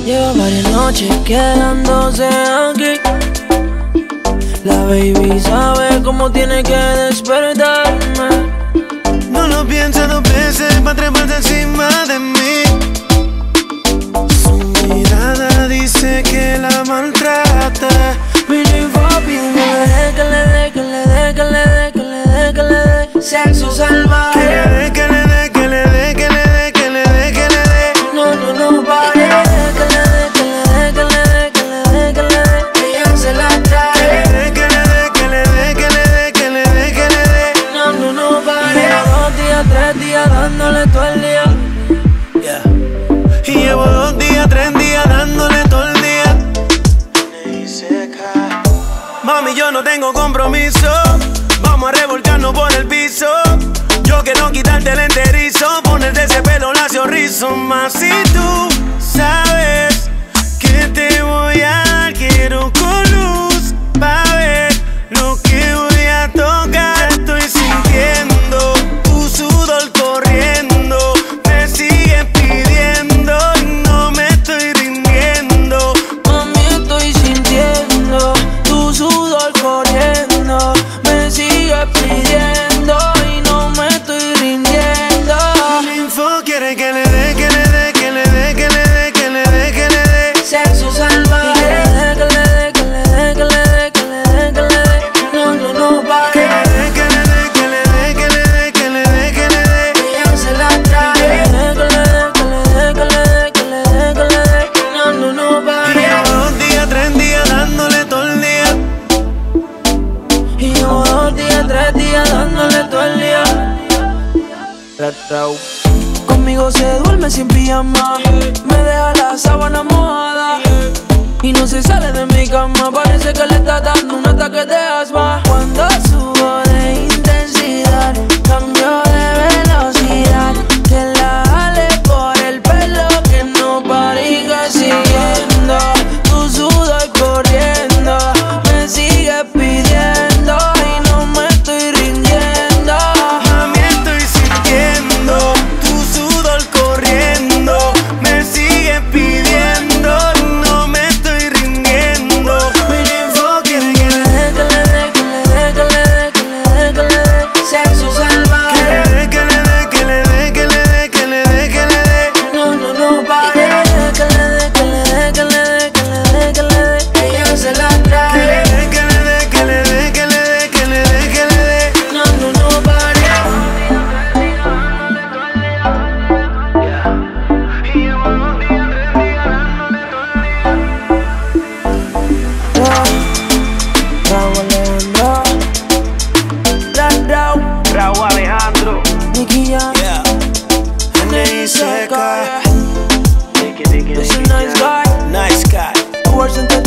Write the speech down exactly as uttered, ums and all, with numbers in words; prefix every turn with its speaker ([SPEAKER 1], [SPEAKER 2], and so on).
[SPEAKER 1] Lleva varias noches quedándose aquí. La baby sabe cómo tiene que despertarme.
[SPEAKER 2] No lo piensa dos veces pa' treparse encima de mí. Su mirada dice que la maltrata.
[SPEAKER 1] Vine papi, que le dé, que le dé, que le dé, que le dé, que le dé, que le dé sexo salvaje.
[SPEAKER 2] Que le dé, que le dé, que le dé, que le dé, que le dé, que le dé.
[SPEAKER 1] No, no, no, pare. Que le dé, que le dé, que le dé, que le dé, que le dé. Ella se la trae.
[SPEAKER 2] Que le dé, que le dé, que le dé, que le dé, que le dé, que le dé.
[SPEAKER 1] No, no, no, pare. Dos días, tres días dándole todo el día.
[SPEAKER 2] Yeah. Y llevo dos días, tres días dándole todo el día. Mami, yo no tengo compromiso. Vamos a revolcarnos por el piso. Yo quiero quitarte el enterizo, ponerte ese pelo lacio rizo. Más si tú sabes que te voy a dar, quiero con luz pa' ver lo que voy a tocar. Estoy sintiendo tu sudor corriendo, me sigues pidiendo y no me estoy rindiendo.
[SPEAKER 1] Mami, estoy sintiendo tu sudor corriendo, me sigues pidiendo y no me estoy rindiendo.
[SPEAKER 2] Mi info quiere que le dé, que le dé, que le dé, que le dé, que le dé, que le dé
[SPEAKER 1] sexo salvaje. Que le dé, que le dé, que le dé, que le dé, que le dé, no, no, no, pare.
[SPEAKER 2] Que le dé, que le dé, que le dé, que le dé, que le dé, que le dé.
[SPEAKER 1] Ella se la trae. Que le dé, que le dé, que le dé, que le dé, que le dé, no, no, no,
[SPEAKER 2] Y
[SPEAKER 1] pare.
[SPEAKER 2] llevo dos días, tres días dándole todo el día.
[SPEAKER 1] Y llevo dos días, tres días dándole todo el día. Conmigo se duerme sin pijama, me deja la sábana mojada y no se sale de mi cama. Parece que le está dando un ataque de asma. Cuando subo de intensidad, cambio de velocidad, que la jale por el pelo, que no pare y que siguiendo tu sudor corriendo, me sigue pidiendo y no me estoy rindiendo.
[SPEAKER 2] Mami, estoy sintiendo tu sudor corriendo, me sigue pidiendo y no me estoy rindiendo. Mi info quiere que le dé,
[SPEAKER 1] Que le dé, que le dé, que le dé, que le dé, que le dé sexo salvaje.
[SPEAKER 2] que le dé, que le dé, que le dé, que le dé, que le dé, que le dé.
[SPEAKER 1] No, no, no, pare. Que le dé, que le dé, que le dé, que le dé, que le dé. Ella se la
[SPEAKER 2] Que le
[SPEAKER 1] trae.
[SPEAKER 2] dé, que le dé, que le dé, que le dé, que le dé, que le dé.
[SPEAKER 1] No, no, no, pare.
[SPEAKER 2] Raúl Alejandro.
[SPEAKER 1] Nicky Jam,
[SPEAKER 2] Yeah. N I C K.
[SPEAKER 1] This a nice guy.
[SPEAKER 2] Nice guy.
[SPEAKER 1] Words and